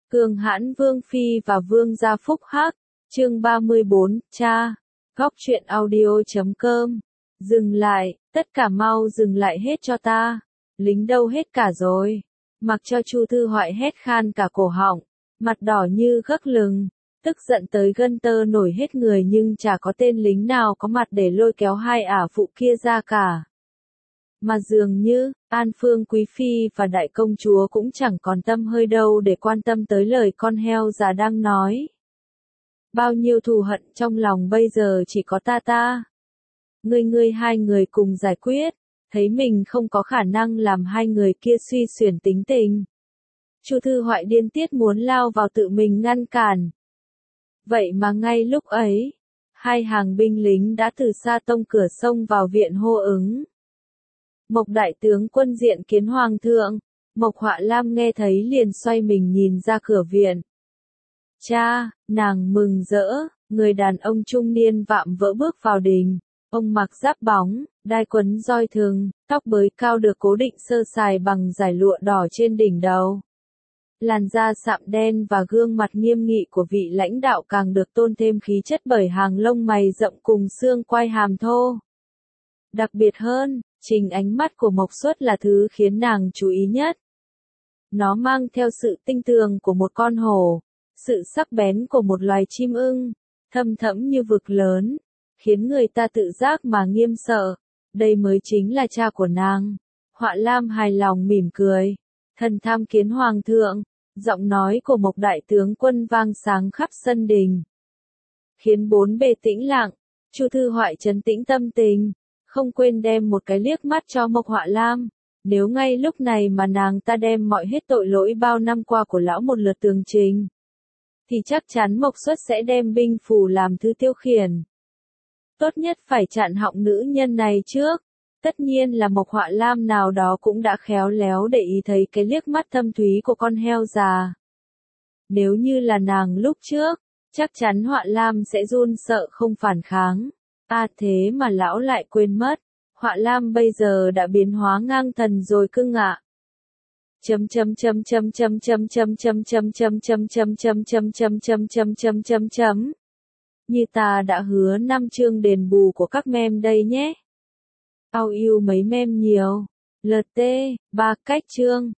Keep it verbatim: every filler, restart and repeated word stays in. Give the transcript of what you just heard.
Cường hãn Vương Phi và Vương gia phúc hắc, chương ba mươi bốn, cha, góc truyện audio chấm com. Dừng lại, tất cả mau dừng lại hết cho ta. Lính đâu hết cả rồi. Mặc cho Chu Thư Hoại hét khan cả cổ họng, mặt đỏ như gấc lừng, tức giận tới gân tơ nổi hết người nhưng chả có tên lính nào có mặt để lôi kéo hai ả phụ kia ra cả. Mà dường như, An Phương Quý Phi và Đại Công Chúa cũng chẳng còn tâm hơi đâu để quan tâm tới lời con heo già đang nói. Bao nhiêu thù hận trong lòng bây giờ chỉ có ta ta. Ngươi ngươi hai người cùng giải quyết, thấy mình không có khả năng làm hai người kia suy xuyển tính tình. Chu Thư Hoại điên tiết muốn lao vào tự mình ngăn cản. Vậy mà ngay lúc ấy, hai hàng binh lính đã từ xa tông cửa sông vào viện hô ứng. Mộc đại tướng quân diện kiến hoàng thượng. Mộc Họa Lam nghe thấy liền xoay mình nhìn ra cửa viện. Cha, nàng mừng rỡ, người đàn ông trung niên vạm vỡ bước vào đình. Ông mặc giáp bóng, đai quấn roi thừng, tóc bới cao được cố định sơ sài bằng dải lụa đỏ trên đỉnh đầu. Làn da sạm đen và gương mặt nghiêm nghị của vị lãnh đạo càng được tôn thêm khí chất bởi hàng lông mày rậm cùng xương quai hàm thô. Đặc biệt hơn, chính ánh mắt của Mộc Xuất là thứ khiến nàng chú ý nhất. Nó mang theo sự tinh tường của một con hổ, sự sắc bén của một loài chim ưng, thâm thẫm như vực lớn, khiến người ta tự giác mà nghiêm sợ. Đây mới chính là cha của nàng. Họa Lam hài lòng mỉm cười. Thần tham kiến hoàng thượng. Giọng nói của Mộc đại tướng quân vang sáng khắp sân đình, khiến bốn bề tĩnh lặng. Chu Thư Hoại trấn tĩnh tâm tình, không quên đem một cái liếc mắt cho Mộc Họa Lam. Nếu ngay lúc này mà nàng ta đem mọi hết tội lỗi bao năm qua của lão một lượt tường trình, thì chắc chắn Mộc Xuất sẽ đem binh phủ làm thứ tiêu khiển. Tốt nhất phải chặn họng nữ nhân này trước. Tất nhiên là Mộc Họa Lam nào đó cũng đã khéo léo để ý thấy cái liếc mắt thâm thúy của con heo già. Nếu như là nàng lúc trước, chắc chắn Họa Lam sẽ run sợ không phản kháng. À thế mà lão lại quên mất. Họa Lam bây giờ đã biến hóa ngang thần rồi cưng ạ. Chấm chấm chấm chấm chấm chấm chấm chấm chấm chấm chấm chấm chấm chấm chấm chấm chấm chấm chấm chấm. Như ta đã hứa năm chương đền bù của các mem đây nhé. Ao yêu mấy mem nhiều. Lt, ba cách chương.